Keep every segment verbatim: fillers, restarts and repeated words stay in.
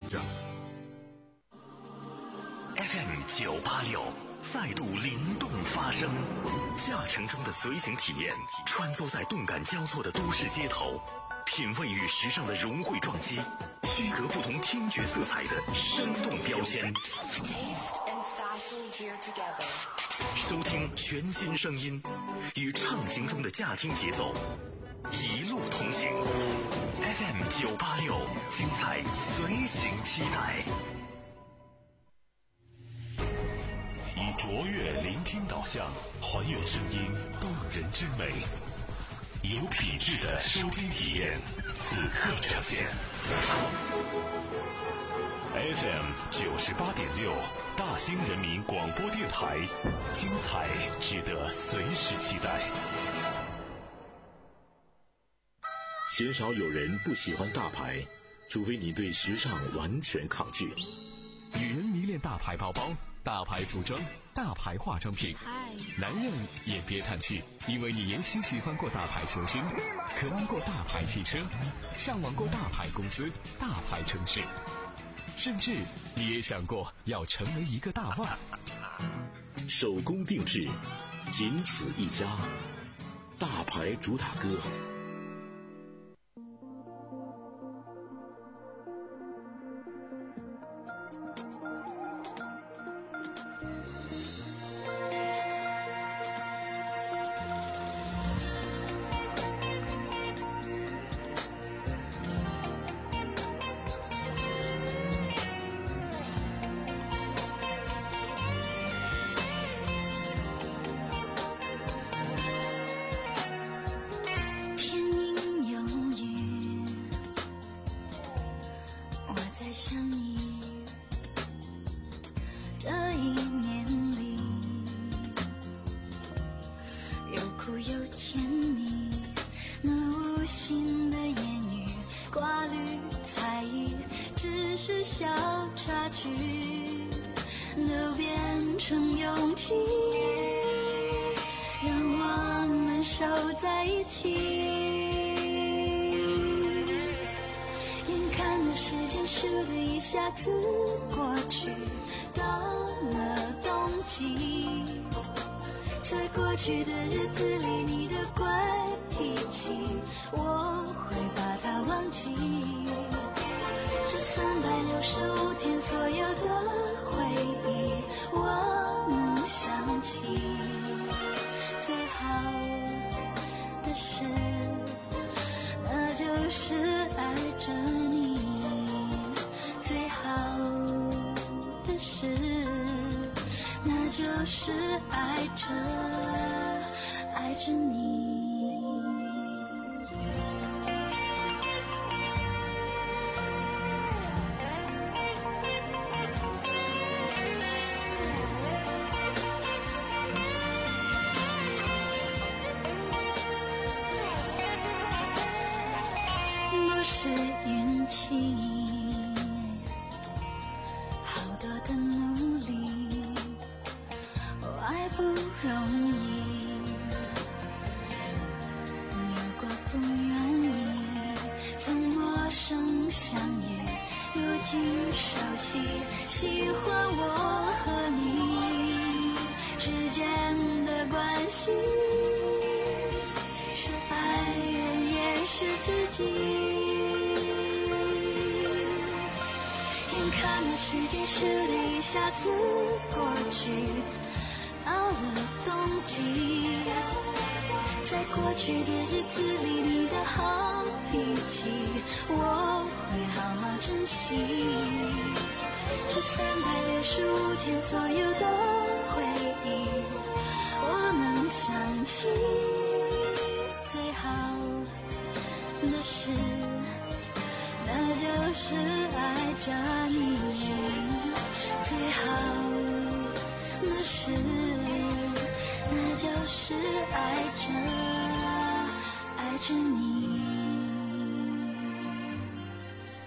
着。 F M 九八六再度灵动发声，驾乘中的随行体验，穿梭在动感交错的都市街头，品味与时尚的融汇撞击，区隔不同听觉色彩的生动标签。收听全新声音，与畅行中的驾听节奏，一路同行。F M 九八六，精彩随行期待。以卓越聆听导向，还原声音动人之美，有品质的收听体验，此刻呈现。F M 九十八点六，大兴人民广播电台，精彩值得随时期待。 鲜少有人不喜欢大牌，除非你对时尚完全抗拒。 女人迷恋大牌包包、大牌服装、大牌化妆品，男人也别叹气，因为你也许喜欢过大牌球星，渴望过大牌汽车，向往过大牌公司、大牌城市，甚至你也想过要成为一个大腕。 手工定制，仅此一家，大牌主打歌。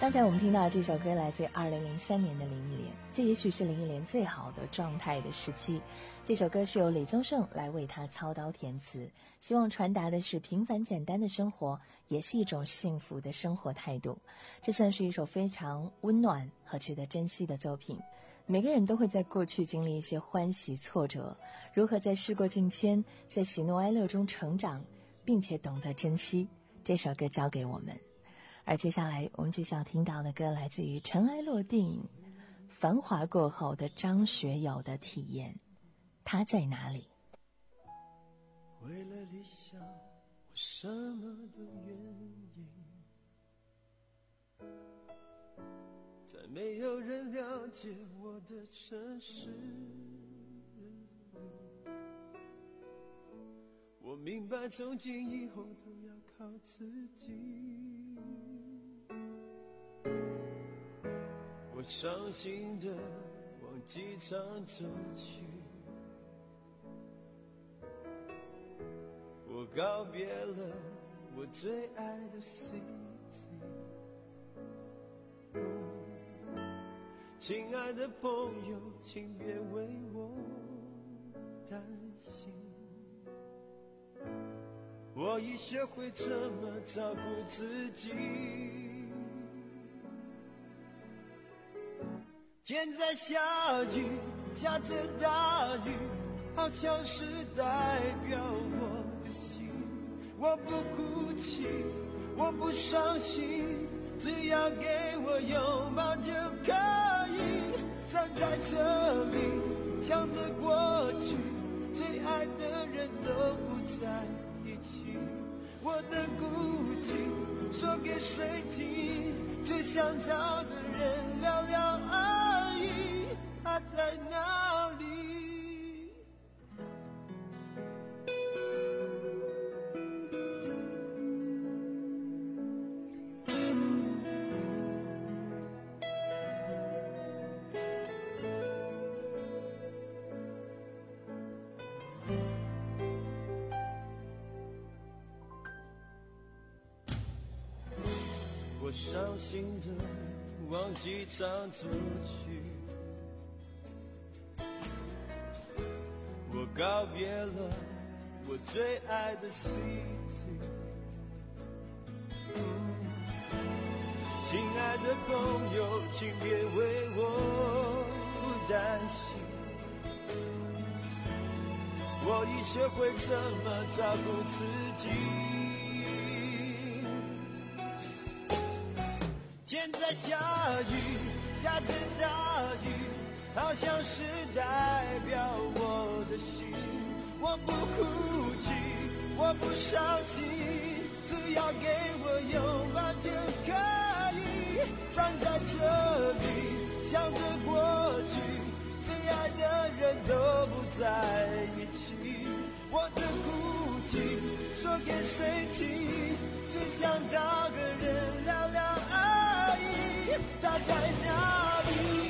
刚才我们听到这首歌来自二零零三年的林忆莲，这也许是林忆莲最好的状态的时期。这首歌是由李宗盛来为她操刀填词，希望传达的是平凡简单的生活也是一种幸福的生活态度。这算是一首非常温暖和值得珍惜的作品。每个人都会在过去经历一些欢喜挫折，如何在事过境迁，在喜怒哀乐中成长，并且懂得珍惜，这首歌教给我们。而接下来我们就想听到的歌来自于尘埃落定繁华过后的张学友的体验，他在哪里？ 为了理想我什么都愿意，在没有人了解我的城市里，我明白从今以后都要靠自己。我伤心的往机场走去，我告别了我最爱的 city。 亲爱的朋友，请别为我担心，我已学会怎么照顾自己。天在下雨，下着大雨，好像是代表我的心。我不哭泣，我不伤心，只要给我拥抱就可以。站在这里，想着过去，最爱的人都不在一起。我的孤寂说给谁听？只想找个人聊聊而已，他在哪里？我伤心的往机场走去，我告别了我最爱的 city。 亲爱的朋友，请别为我不担心，我已学会怎么照顾自己。天在下雨，下着大雨，好像是代表我的心。我不哭泣，我不伤心，只要给我拥抱就可以。站在这里，想着过去，最爱的人都不在一起。我的孤寂说给谁听？只想找个人聊聊而已，他在哪里？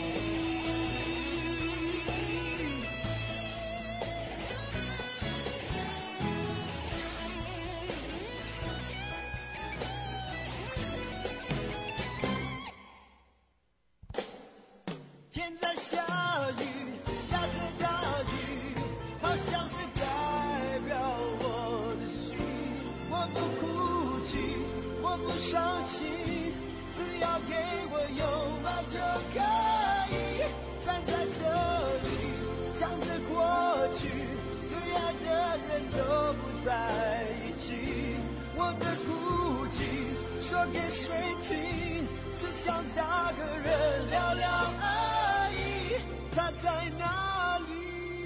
天在下雨，下着大雨，好像是代表我的心。我不哭泣，我不伤心，只要给我拥抱就可以。站在这里，想着过去，最爱的人都不在一起。我的孤寂说给谁听？只想找个人聊聊而已，他在哪里？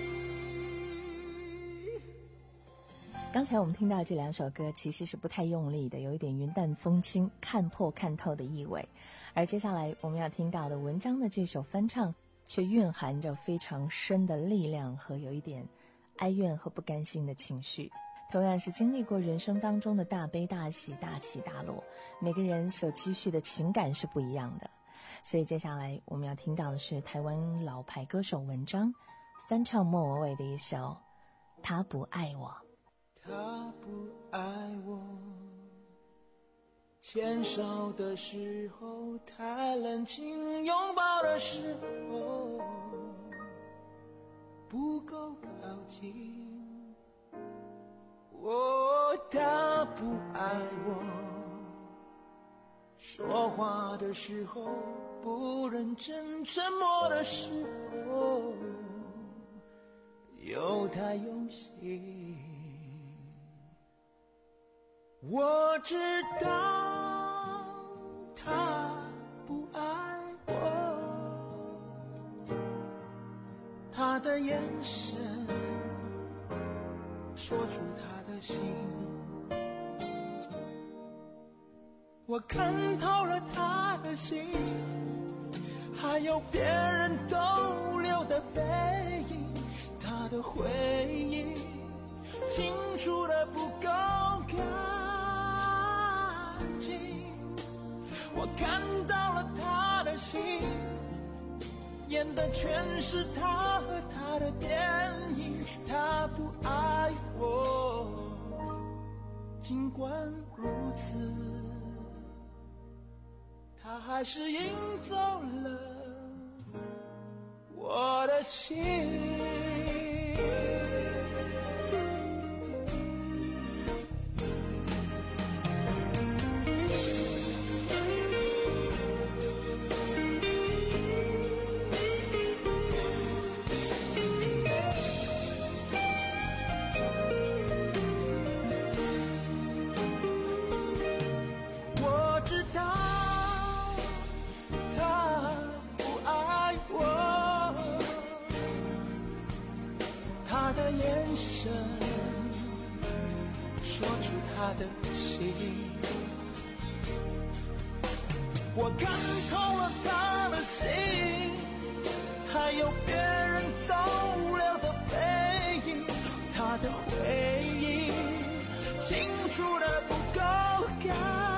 刚才我们听到这两首歌其实是不太用力的，有一点云淡风轻、看破看透的意味。而接下来我们要听到的文章的这首翻唱，却蕴含着非常深的力量和有一点哀怨和不甘心的情绪。同样是经历过人生当中的大悲大喜、大起大落，每个人所期许的情感是不一样的。所以接下来我们要听到的是台湾老牌歌手文章翻唱莫文蔚的一首《他不爱我》。 他不爱我， 牵手的时候太冷清，拥抱的时候不够靠近。哦，他不爱我，说话的时候不认真，沉默的时候又太用心。我知道他不爱我，他的眼神说出他的心，我看透了他的心，还有别人逗留的背影，他的回忆清楚的不够干净。我看到了他的心，演的全是他和他的电影。他不爱我，尽管如此，他还是赢走了我的心。他的眼神说出他的心，我看透了他的心，还有别人逗留的背影，他的回忆清楚的不够干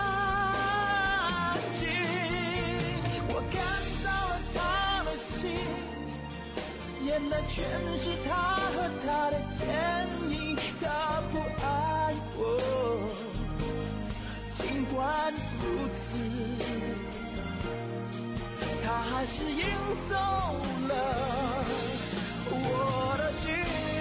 净。我看到了他的心，演的全是他和他的电影。他不爱我，尽管如此，他还是赢走了我的心。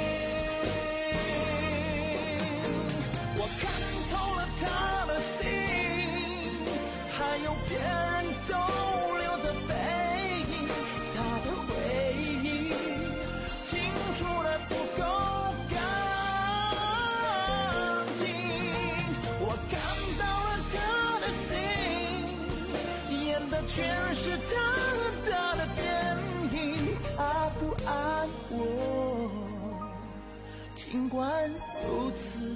我看透了他的心，还有别人逗留的背影，他的回忆清楚的不够干净。我看到了他的心，演的全是他和他的电影。他不爱我，尽管如此，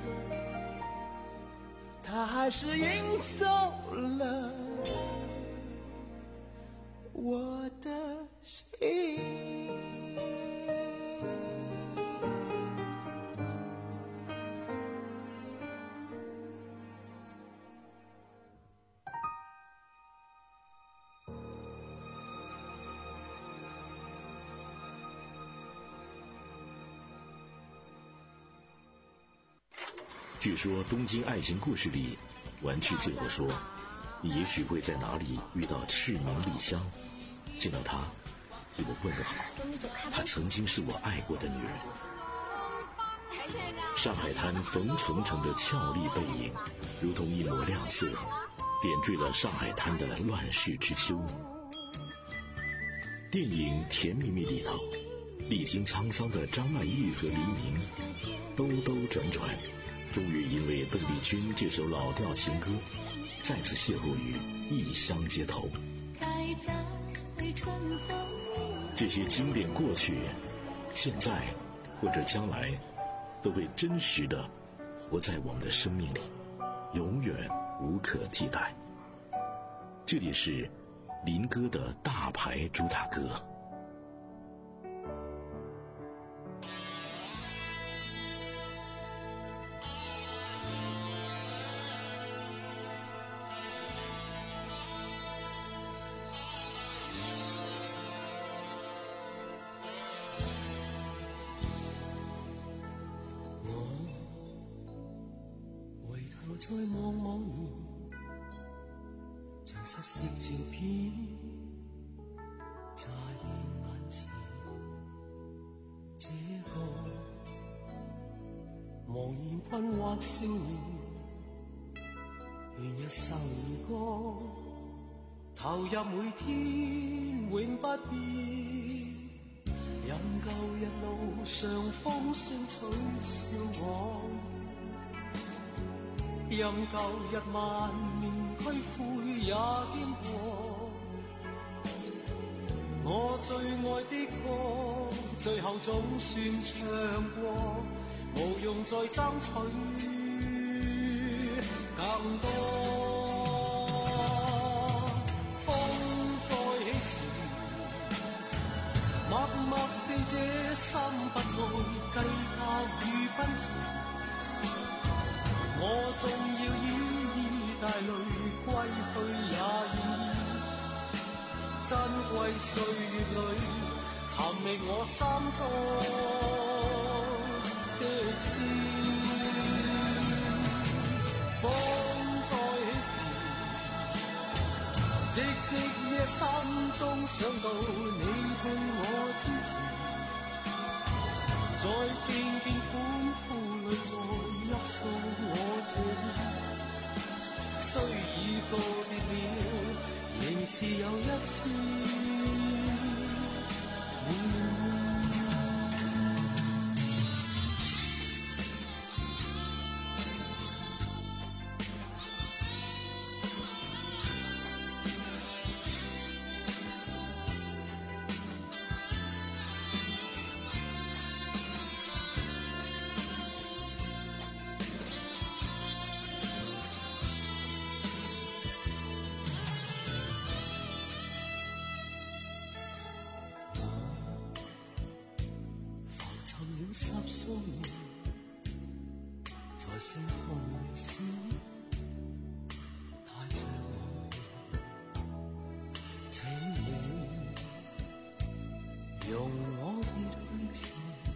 他还是赢走了我的心。 据说《东京爱情故事》里，丸治最后说，你也许会在哪里遇到赤名莉香，见到她给我问个好，她曾经是我爱过的女人。上海滩冯程程的俏丽背影如同一抹亮色，点缀了上海滩的乱世之秋。电影《甜蜜蜜》里头，历经沧桑的张曼玉和黎明兜兜转转，终于因为邓丽君这首老调情歌再次邂逅于异乡街头。这些经典过去，现在或者将来都会真实的活在我们的生命里，永远无可替代。这里是林歌的大牌主打歌。 在茫茫失色照片乍现眼前，这个茫然困惑少年，愿一生而歌，投入每天永不变。任旧日路上風聲取笑我，任舊日萬年區灰也經過。我最愛的歌，最後總算唱過，無用再爭取更多。風再起時，默默地這心不再計較與奔馳，我縱要依依帶淚歸去也願意。珍貴歲月裏尋覓我心中的詩。風再起時，寂寂夜心中想到你對我支持，在片片歡呼裏再泣訴我這意，雖已告別了，仍是有一絲戀。十數年，在星空裏閃，帶着我，請你容我別去前，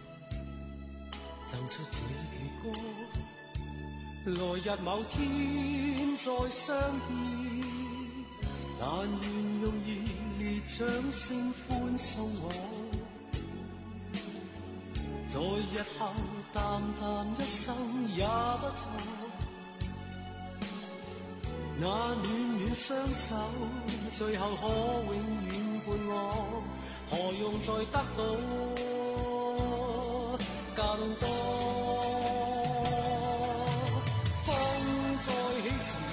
贈出這期歌，來日某天再相見，但願用熱烈掌聲歡送我。在日後淡淡一生也不錯，那暖暖雙手最後可永遠伴我，何用再得到更多。風再起時，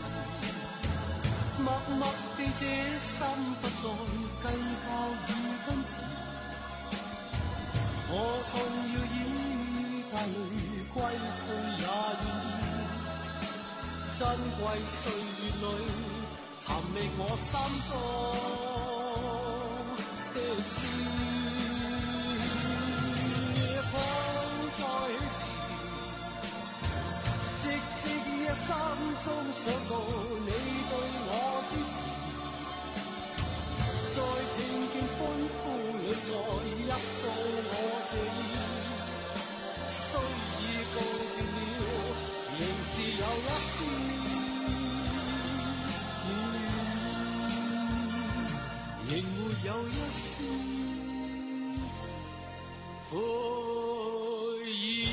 默默地這心不再計較與奔馳，我縱要依帶淚歸去也願意，珍貴歲月裏尋覓我心中的詩。風再起時，寂寂夜心中想到你對我支持，在片片歡呼裏再泣訴我這意，雖已告別了，仍是有一絲戀，仍沒有一絲悔意。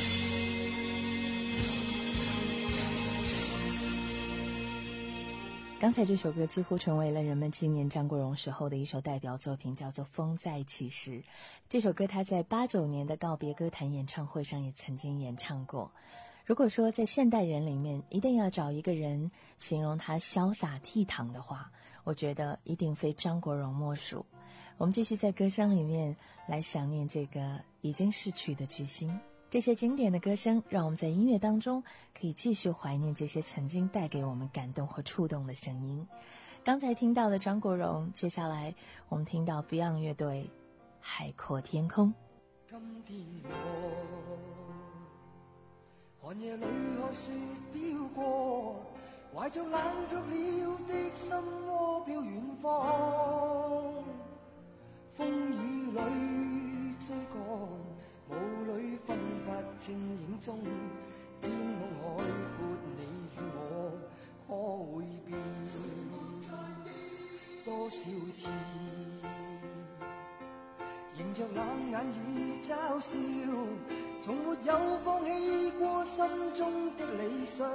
刚才这首歌几乎成为了人们纪念张国荣时候的一首代表作品，叫做《风再起时》。这首歌他在八九年的告别歌坛演唱会上也曾经演唱过。如果说在现代人里面一定要找一个人形容他潇洒倜傥的话，我觉得一定非张国荣莫属。我们继续在歌声里面来想念这个已经逝去的巨星。这些经典的歌声让我们在音乐当中可以继续怀念这些曾经带给我们感动和触动的声音。刚才听到了張國榮，接下來我們聽到 Beyond 樂隊海闊天空。 今天我寒夜裏看雪飄過，懷着冷卻了的心窩飄遠方，風雨裏追趕，霧裏分不清影蹤，天空海闊，你與我可會變？ 笑痴，迎着冷眼與嘲笑，從沒有放棄過心中的理想。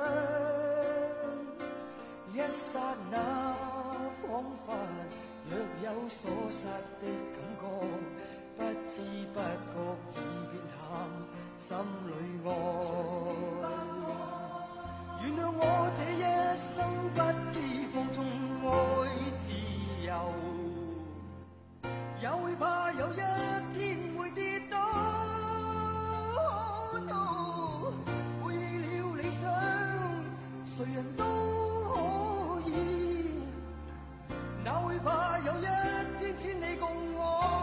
一剎那彷彿若有所失的感覺，不知不覺已變淡心裏愛。原諒我這一生不羈放縱愛自由，也會怕有一天會跌倒。Oh no， 背棄了理想，誰人都可以，哪會怕有一天只你共我。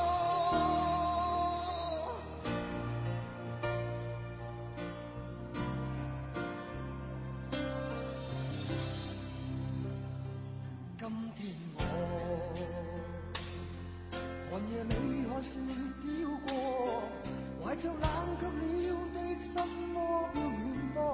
今天我寒夜裏看雪飄過，懷着冷卻了的心窩飄遠方。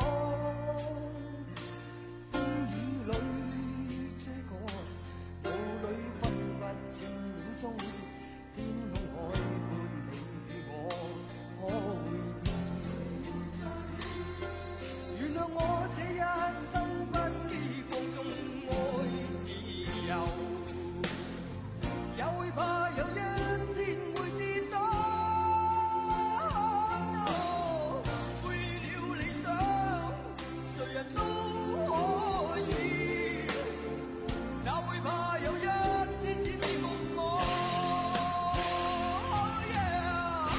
風雨裏遮蓋，霧裏分不清影蹤，天空海闊，你與我可會變？原諒我這一生不羈放縱愛自由，也會怕有一天會跌倒。Oh no， 背了理想，誰人都可以，哪會怕有一天只你共我。Oh yeah，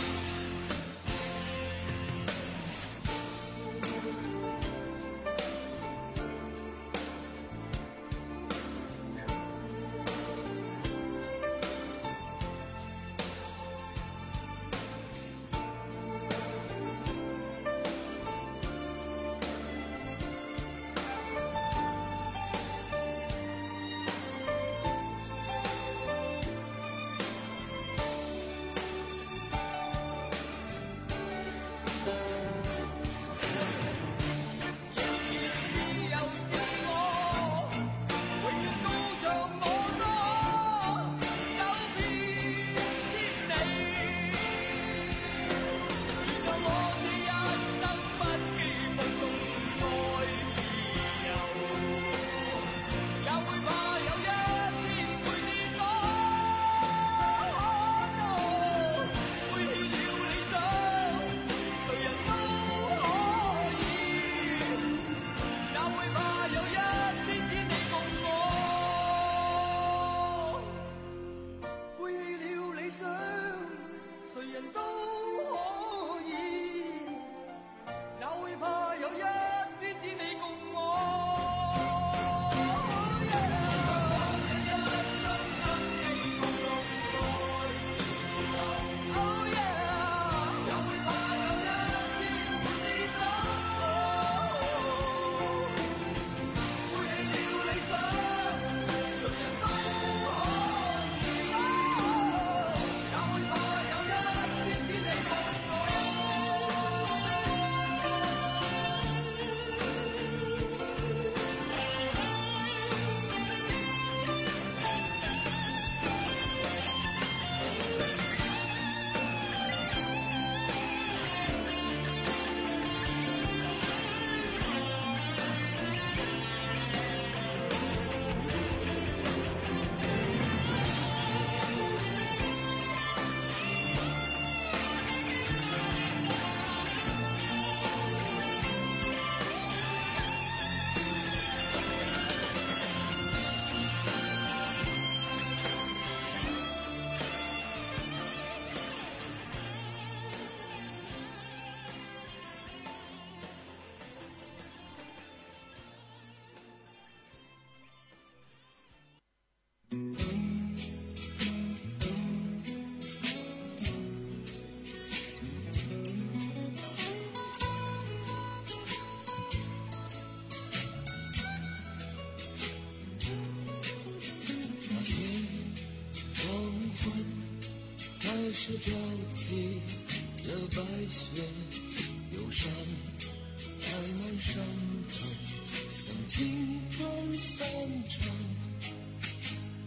是飘起的白雪，忧伤开满山岗，等青春散场。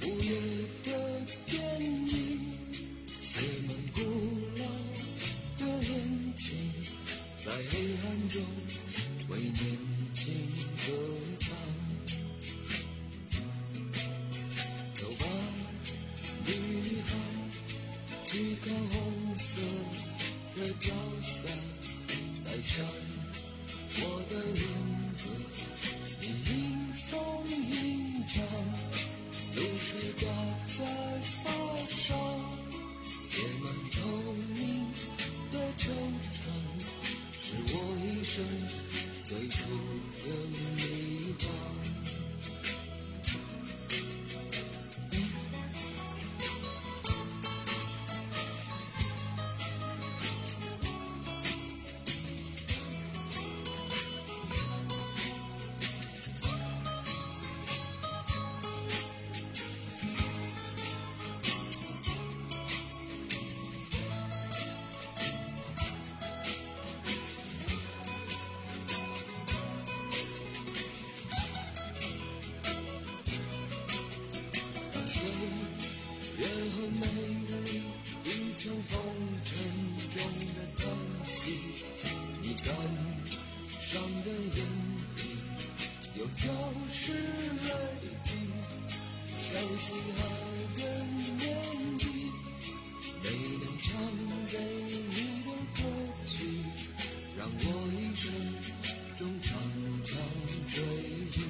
午夜的电影，写满古老的恋情，在黑暗中为年轻歌唱。走吧，女孩，去看红色的朝霞，带上我的恋歌，你迎风吟唱，露水挂在发梢，结满透明的惆怅，是我一生最初的迷惘。越很美丽，一场风尘中的叹息，你感伤的眼里有潮湿泪滴，相信爱的年纪，没能唱给你的歌曲，让我一生中常常追忆。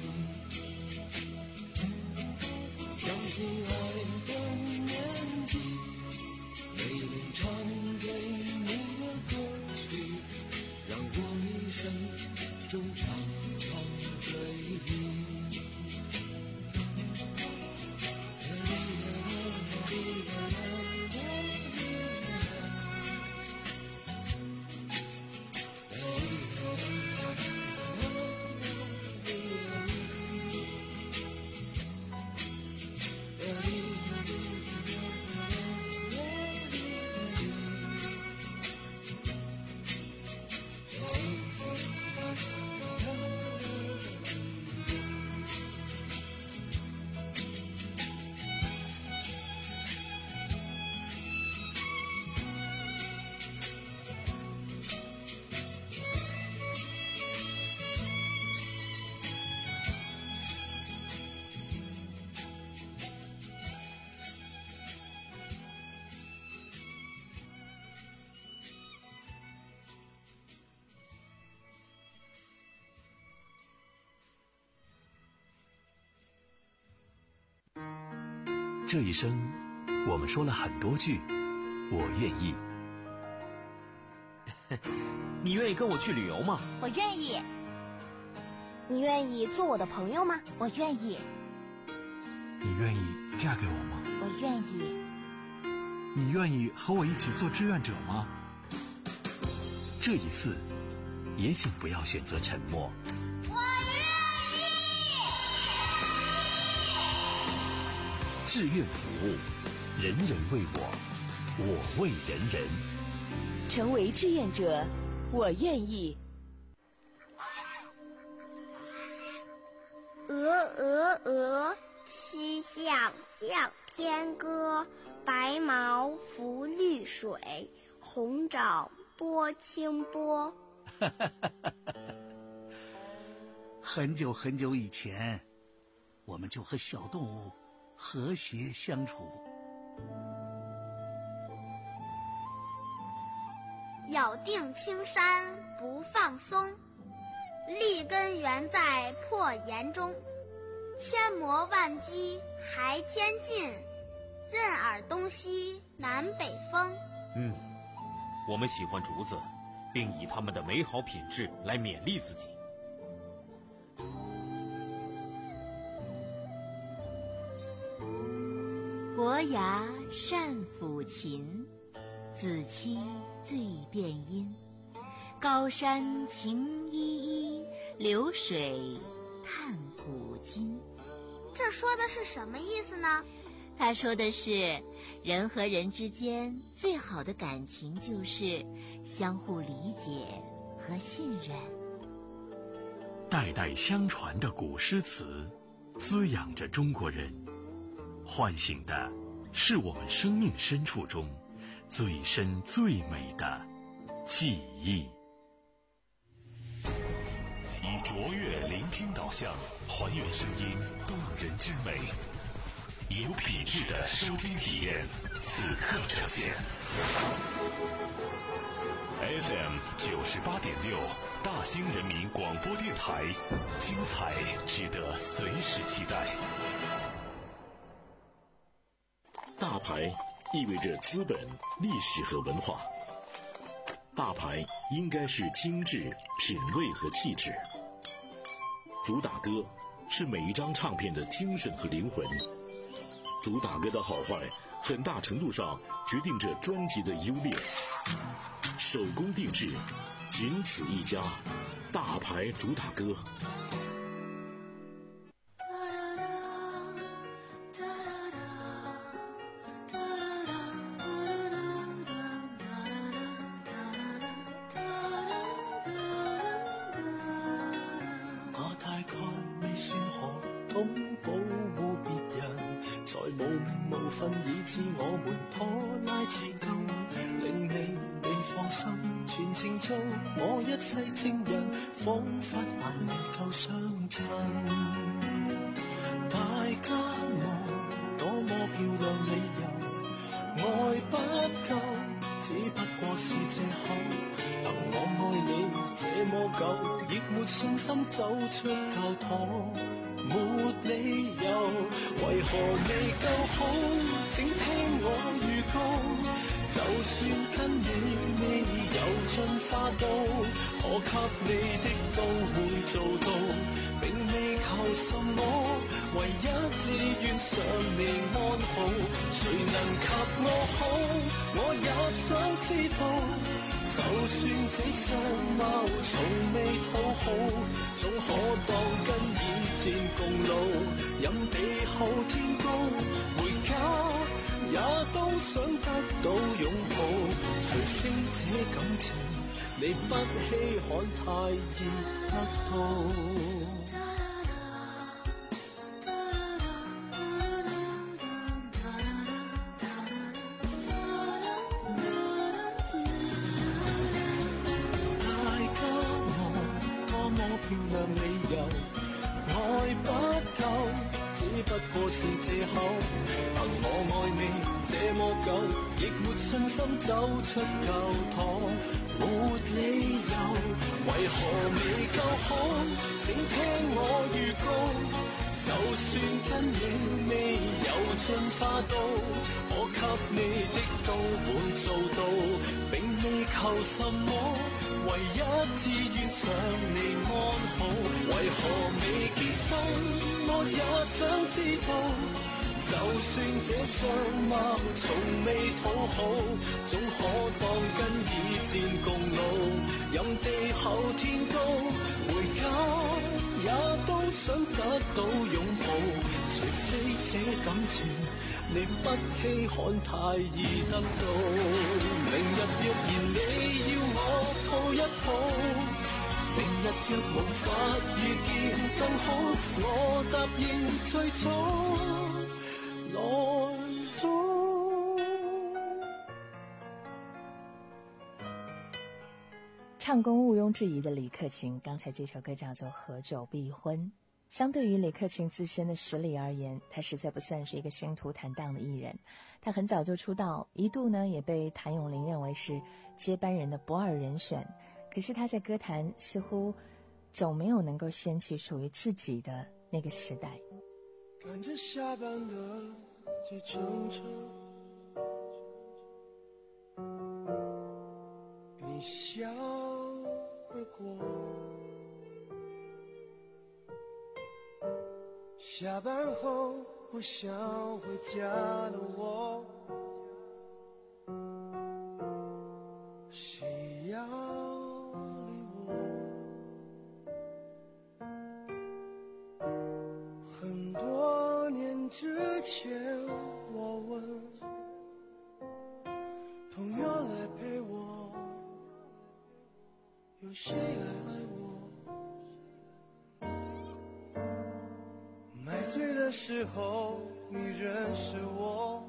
相信爱的年纪，没能唱给你的歌曲，让我一生中常常追忆。 这一生，我们说了很多句“我愿意”。 你愿意跟我去旅游吗？ 我愿意。你愿意做我的朋友吗？我愿意。 你愿意嫁给我吗？ 我愿意。 你愿意和我一起做志愿者吗？ 这一次，也请不要选择沉默。志愿服务，人人为我，我为人人。 成为志愿者，我愿意。 鹅鹅鹅，曲项向天歌。白毛浮绿水，红掌拨清波。 很久很久以前，我们就和小动物和谐相处。 咬定青山不放松，立根原在破岩中。千磨万击还天进，任尔东西南北风。 嗯，我们喜欢竹子，并以它们的美好品质来勉励自己。 伯牙善抚琴，子期醉辨音。高山晴依依，流水叹古今。 这说的是什么意思呢？ 他说的是，人和人之间最好的感情就是相互理解和信任。 代代相传的古诗词，滋养着中国人唤醒的是我们生命深处中最深最美的记忆。 以卓越聆听导向，还原声音动人之美，有品质的收听体验，此刻呈现。F M 九十八点六，大兴人民广播电台，精彩值得随时期待。 大牌意味着资本、历史和文化。大牌应该是精致、品味和气质。主打歌是每一张唱片的精神和灵魂。主打歌的好坏，很大程度上决定着专辑的优劣。手工定制，仅此一家，大牌主打歌。 我大概未算何懂保護別人，才無名無分以致我們拖拉至今，令你未放心，全程做我一世情人，彷彿還未夠相襯。大家望多麼漂亮理由，愛不夠，只不過是借口。憑我愛你這麼久，亦沒信心走出教堂，沒理由，為何未夠好？請聽我預告，就算跟你未有進化到，可給你的都會做到，並未求什麼，唯一志願想你安好。誰能及我好？我也想知道。就算這相貌從未討好，總可當跟以前共老，任地厚天高，回家也都想得到擁抱。除非這感情你不稀罕，太易得到。不過是借口，憑我愛你這麼久，亦沒信心走出教堂，沒理由，為何未夠好？請聽我預告，就算跟你未有進化到，我給你的都會做到，並未求什麼，唯一志願想你安好。為何未結婚？我也想知道，就算這相貌從未討好，總可當跟以前共老，任地厚天高，回家也都想得到擁抱。除非這感情你不稀罕，太易得到。明日若然你要我抱一抱，明日若無法遇見更好，我答應最早來到。 唱功毋庸置疑的李克勤，刚才这首歌叫做《合久必婚》。相对于李克勤自身的实力而言，他实在不算是一个星途坦荡的艺人。他很早就出道，一度呢也被谭咏麟认为是接班人的不二人选。可是他在歌坛似乎总没有能够掀起属于自己的那个时代。 赶着下班的计程车，你笑而过，下班后不想回家的我，谁要很多年之前我问朋友来陪我，有谁来爱我？买醉的时之后你认识我，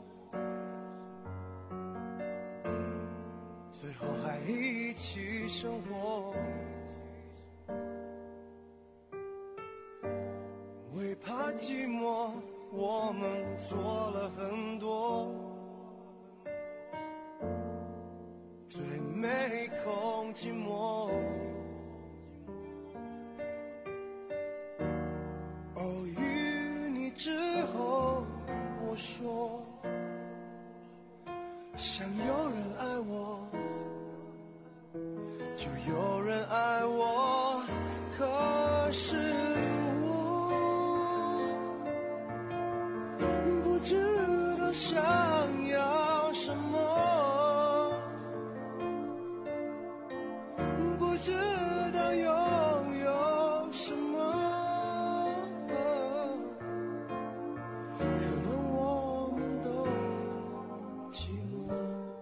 最后还一起生活，为怕寂寞我们做了很多，最没空寂寞。偶遇你之后我说，想有人爱我就有人爱我，可是我不知道想要什么，不知道拥有什么，可能我们都寂寞。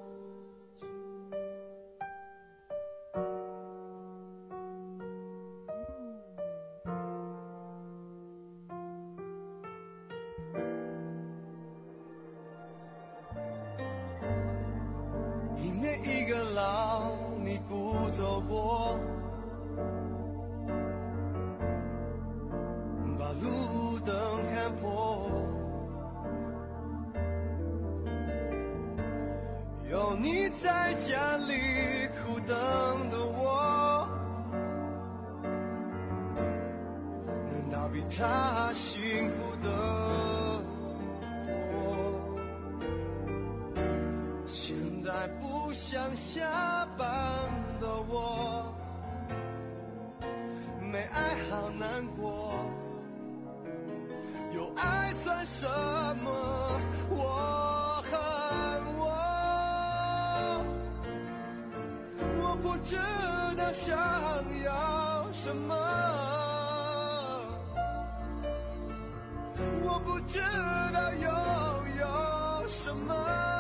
一年一个老，你孤走过，把路灯看破，有你在家里苦等的我，难道比他幸福的现在不想下班的我，没爱好难过，有爱算什么？我恨我，我不知道想要什么，我不知道拥有什么，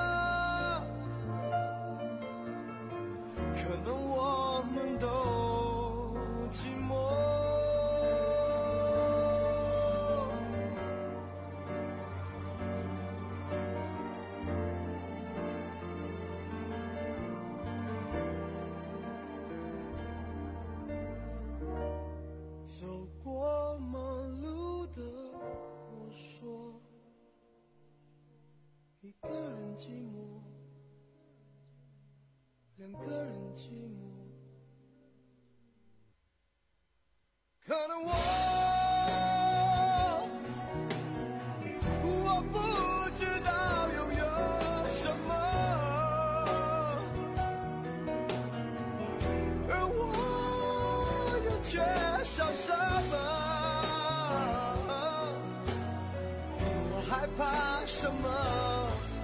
可能我们都寂寞。走过马路的我说，一个人寂寞，两个人寂寞，可能我我不知道拥有什么，而我又缺少什么，我害怕什么，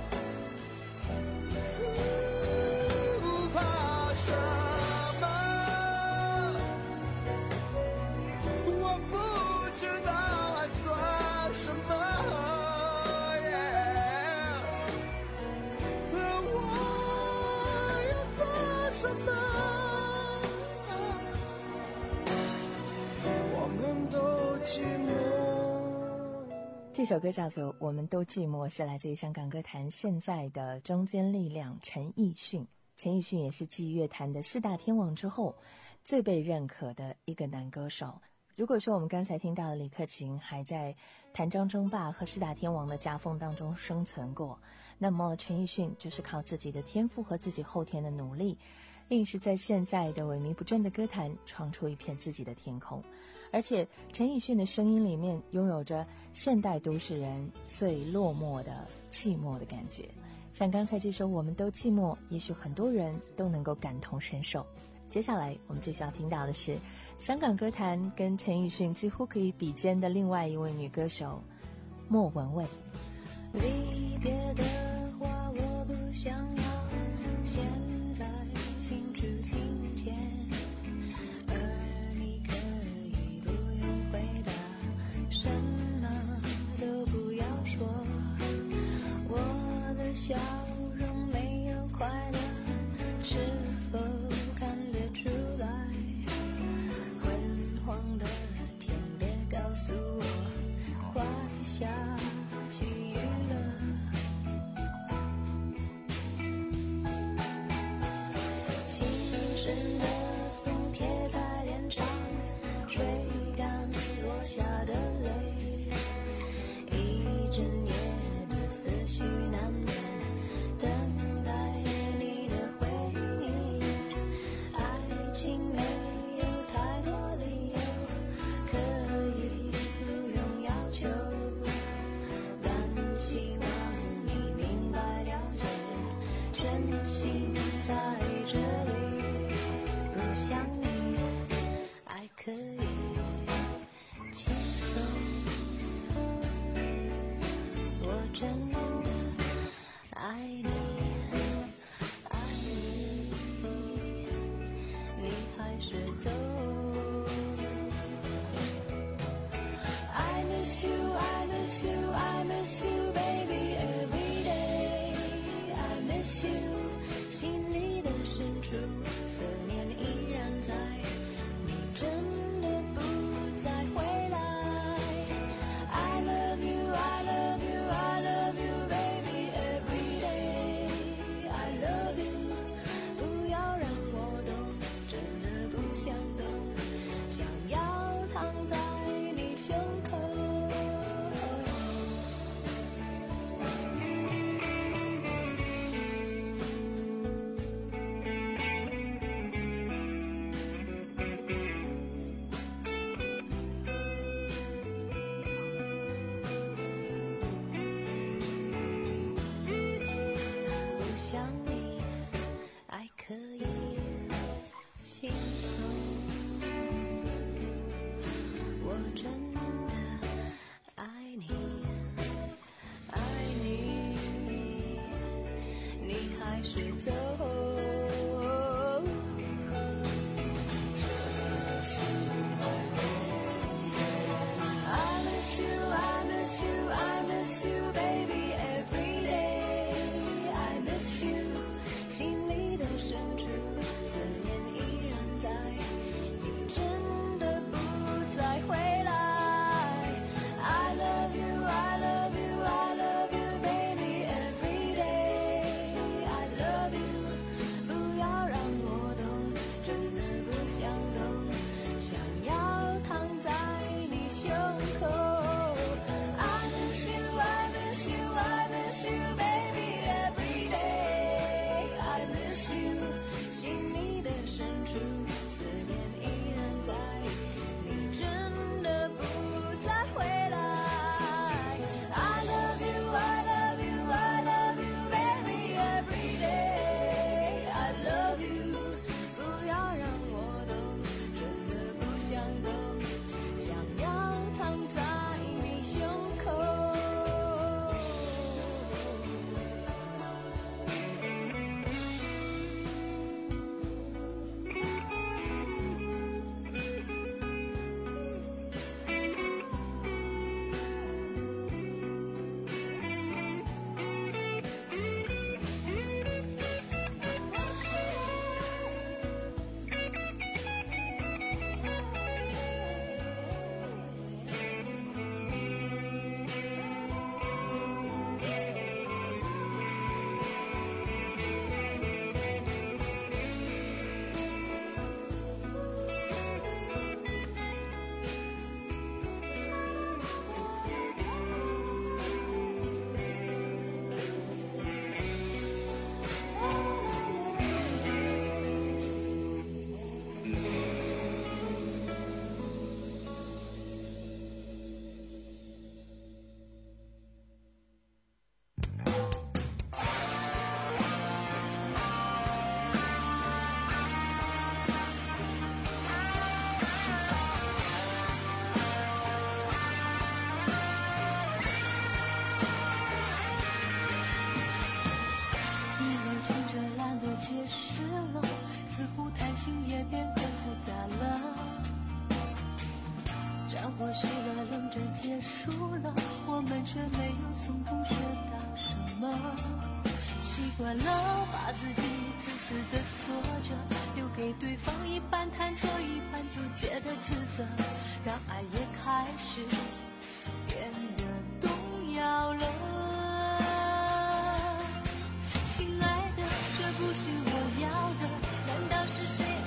这首歌叫做《我们都寂寞》，是来自于香港歌坛现在的中坚力量陈奕迅。陈奕迅也是继乐坛的四大天王之后最被认可的一个男歌手。如果说我们刚才听到的李克勤还在谭张争霸和四大天王的夹缝当中生存过，那么陈奕迅就是靠自己的天赋和自己后天的努力，硬是在现在的萎靡不振的歌坛闯出一片自己的天空。而且陈奕迅的声音里面拥有着现代都市人最落寞的寂寞的感觉，像刚才这首《我们都寂寞》，也许很多人都能够感同身受。接下来我们就需要听到的是香港歌坛跟陈奕迅几乎可以比肩的另外一位女歌手莫文蔚。 离别的话我不想要现在清楚听见，而你可以不用回答，什么都不要说，我的笑容没有快乐，是否看得出来？昏黄的天，别告诉我快下深的风贴在脸上，吹干落下的泪，一整夜的思绪难眠，等待你的回应。爱情没有太多理由，可以不用要求，但希望你明白了解，真心在这里，不想你，爱可以轻松。我真的爱你，爱你，你还是走。I miss you, I miss you, I miss you, baby, every day. I miss you, 心里的深处，思念依然在，你真的不再回来。I love you, I love you, I love you, baby, every day. I love you, 不要让我懂，真的不想懂，想要躺在你胸口。不想你，爱可以轻松。我真的爱你，爱你，你还是走。I miss you, I miss you, I miss you, baby, every day. I miss you, 心里的深处，思念依然在，你真的不再回来。I love you, I love you, I love you, baby, every day. I love you, 不要让我懂，真的不想懂，想要躺在你胸口。I miss you, I miss you, I miss you, baby, every day. I miss you, 心里的深处，思念依然在，你真的不再回来。I love you, I love you, I love you, baby, every day. I love you, 不要让我懂，真的不想懂，想要躺在你胸口。或许了，冷战结束了，我们却没有从中学到什么。习惯了把自己自私的锁着，留给对方一半忐忑一半纠结的自责，让爱也开始变得动摇了。亲爱的，这不是我要的，难道是谁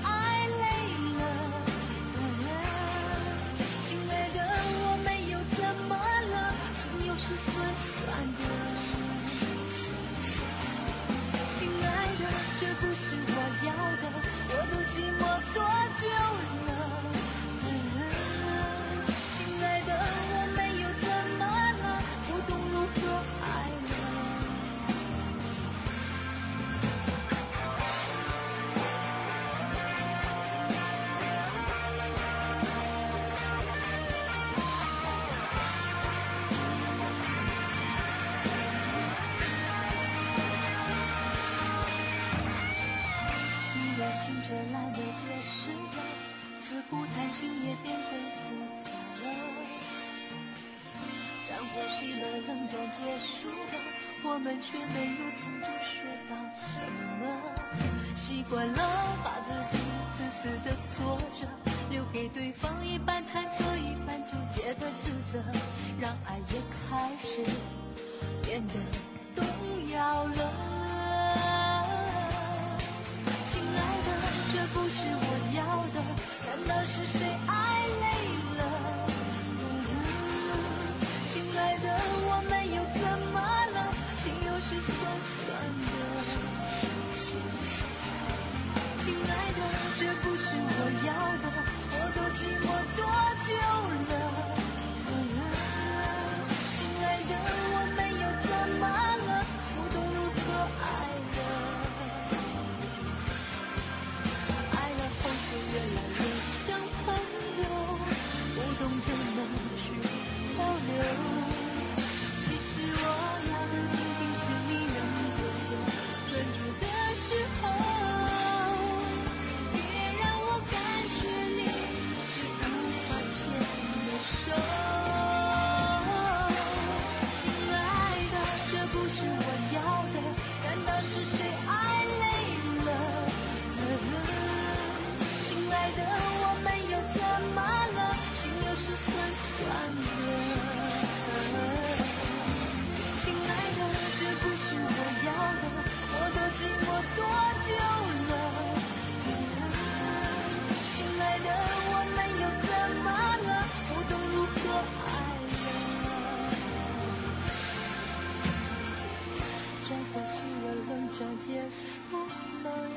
来的解释了，似乎谈心也变得复杂了。战火熄了，冷战结束了，我们却没有从中学到什么。习惯了把自己自私的锁着，留给对方一半忐忑一半纠结的自责，让爱也开始变得动摇了。亲爱的，这不是我要的，难道是谁爱累了？嗯，亲爱的，我们又怎么了？心又是酸酸的。亲爱的，这不是我要的，我多寂寞多久了？嗯，亲爱的，我们又怎么了？不懂如何爱了，爱了后却越来越像朋友，不懂怎么去交流。其实我要的仅仅是你能够先专注的时候。是谁爱累了？亲爱的，我们又怎么了？心又是酸酸的。亲爱的，这不是我要的，我多寂寞多久了？亲爱的，我们又怎么了？不懂如何爱了。战火熄了，冷战结束了。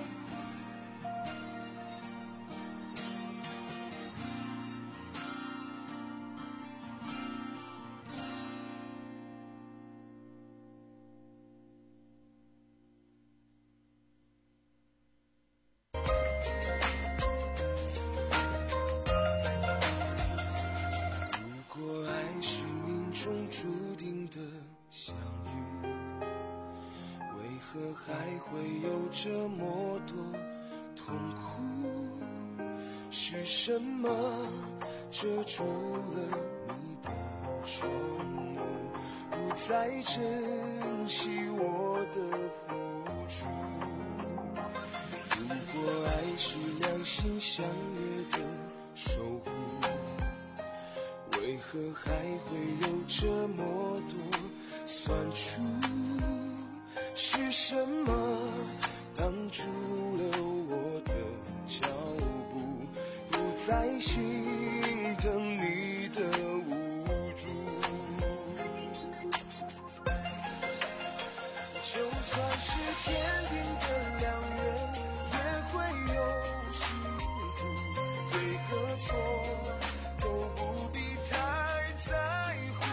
如果爱是命中注定的相遇，为何还会有这么多痛苦？是什么遮住了你的双目，不再珍惜我的付出？如果爱是两心相约的守护，为何还会有这么多酸楚？是什么挡住了我的脚步，不再心疼你的无助？就算是天定的良缘，也会有辛苦，对和错都不必太在乎。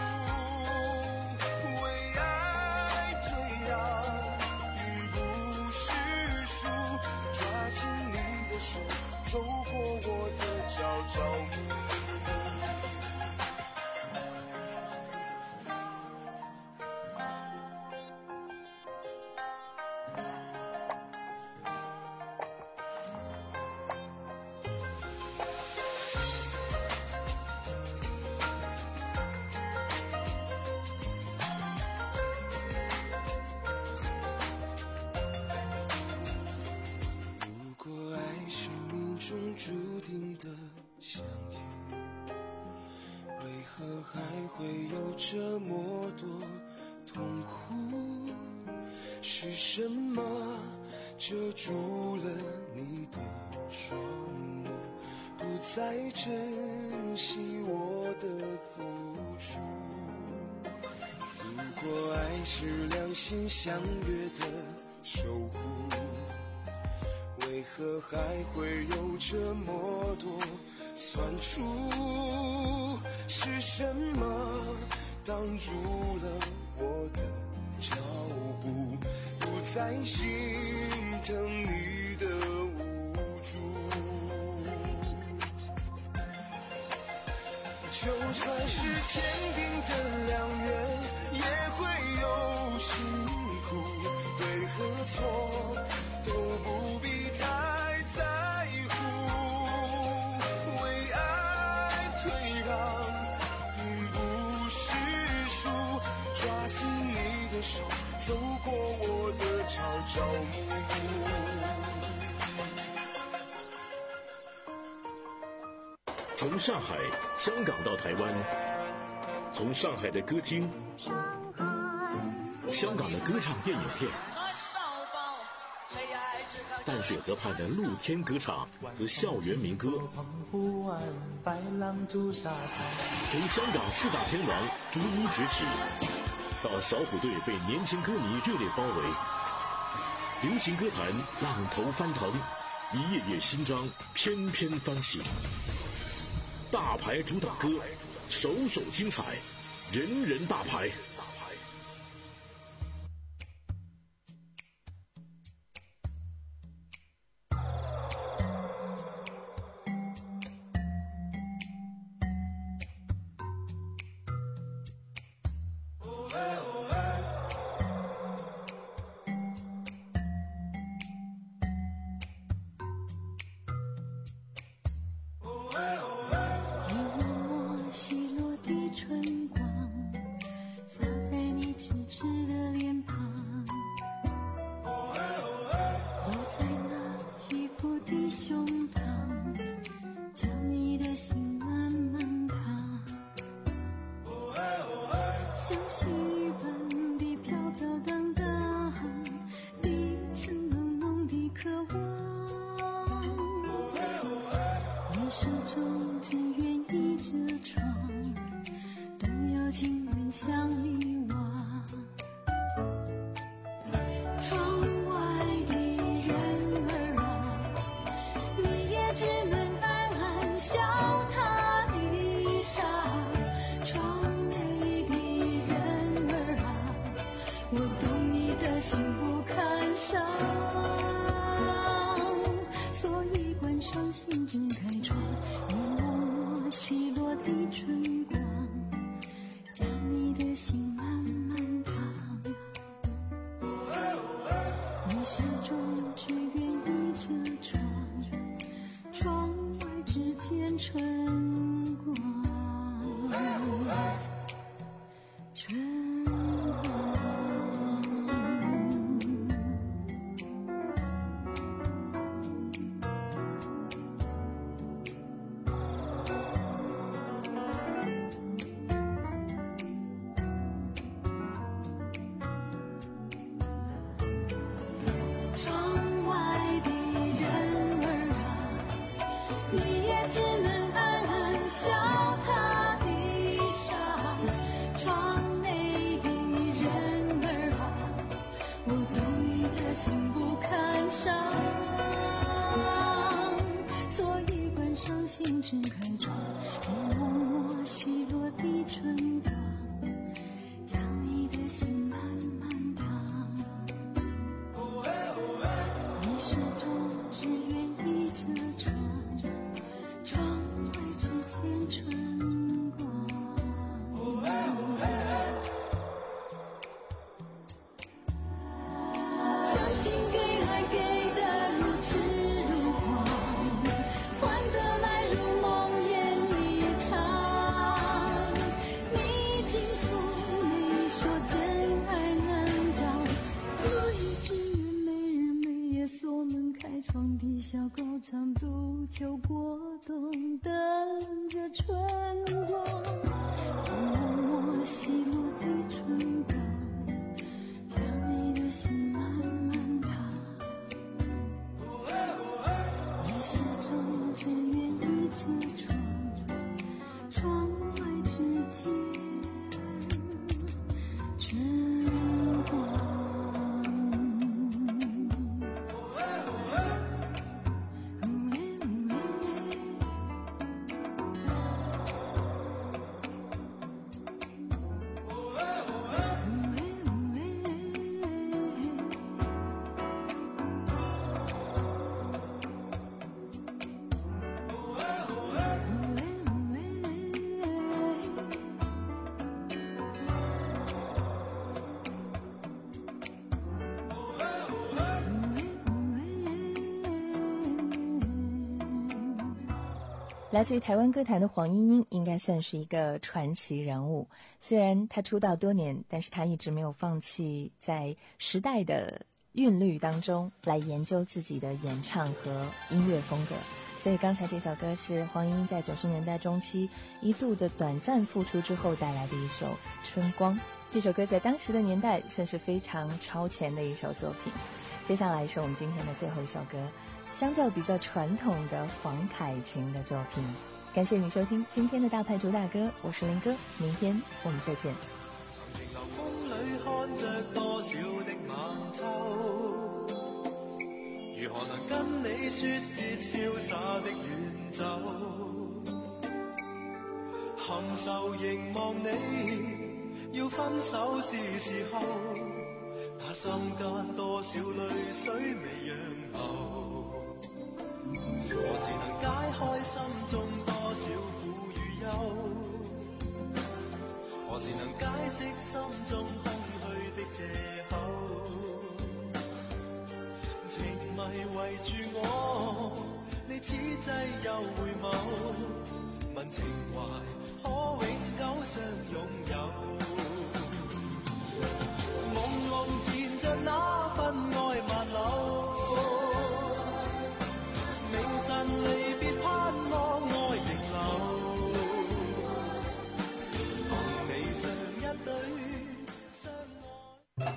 为爱退让并不是输，抓紧你的手，走过我的朝朝暮暮。注定的相遇，为何还会有这么多痛苦？是什么遮住了你的双目，不再珍惜我的付出？如果爱是两心相约的守护，为何还会有这么多酸楚？是什么挡住了我的脚步，不再心疼你的无助？就算是天定的良缘，也会有辛苦，对和错都不必太在从上海、香港到台湾，从上海的歌厅、香港的歌唱电影片，淡水河畔的露天歌唱和校园民歌，从香港四大天王逐一崛起，到小虎队被年轻歌迷热烈包围，流行歌坛浪头翻腾，一页页新章翩翩翻起。大牌主打歌，首首精彩，人人大牌。 来自于台湾歌坛的黄莺莺应该算是一个传奇人物。虽然她出道多年，但是她一直没有放弃在时代的韵律当中来研究自己的演唱和音乐风格。所以刚才这首歌是黄莺莺在九十年代中期一度的短暂复出之后带来的一首《春光》。这首歌在当时的年代算是非常超前的一首作品。接下来是我们今天的最后一首歌，相较比较传统的黄凯芹的作品。感谢你收听今天的大牌主打歌，我是林哥，明天我们再见。 曾停留風裏看着多少的晚秋，如何能跟你說別瀟灑的遠走，含愁凝望你，要分手是時候，那心間多少淚水未讓流，何時能解開心中多少苦與憂，何時能解釋心中空虛的藉口，情迷圍住我，你此際又回眸，問情懷可永久相擁有，朦朧纏着那份愛萬縷，明晨離別盼望愛仍留，共你上一對相愛。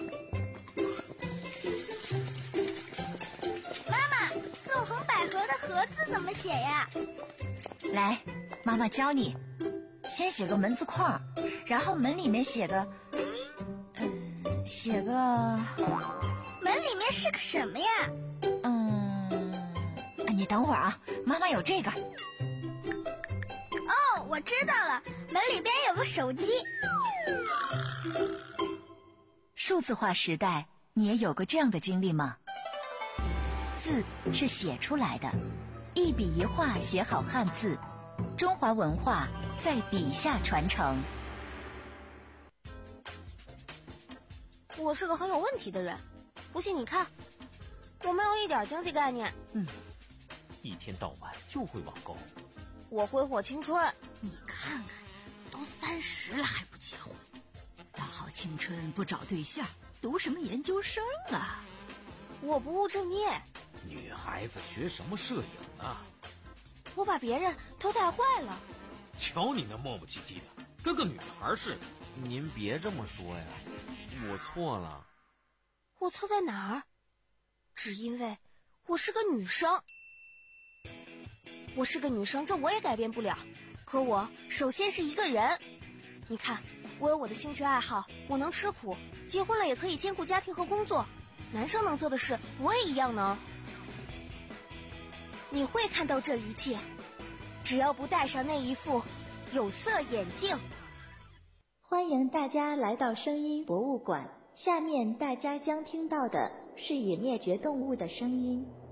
妈妈，纵横捭阖的阖字怎么写呀？ 来，妈妈教你，先写个门字框，然后门里面写个，嗯，写个， 门里面是个什么呀？ 嗯，你等会儿啊，妈妈有这个。 哦，我知道了，门里边有个手机。 数字化时代，你也有过这样的经历吗？字是写出来的，一笔一画写好汉字，中华文化在笔下传承。 我是个很有问题的人，不信你看，我没有一点经济概念。 嗯，一天到晚就会网购。 我挥霍青春。 你看看，都三十了还不结婚，大好青春不找对象，读什么研究生啊？ 我不务正业。 女孩子学什么摄影啊？ 我把别人都带坏了。 瞧你那磨磨唧唧的，跟个女孩似的。 您别这么说呀，我错了。 我错在哪儿？只因为我是个女生。我是个女生，这我也改变不了。可我首先是一个人。你看，我有我的兴趣爱好，我能吃苦，结婚了也可以兼顾家庭和工作。男生能做的事，我也一样能。你会看到这一切，只要不戴上那一副有色眼镜。 欢迎大家来到声音博物馆，下面大家将听到的是已灭绝动物的声音。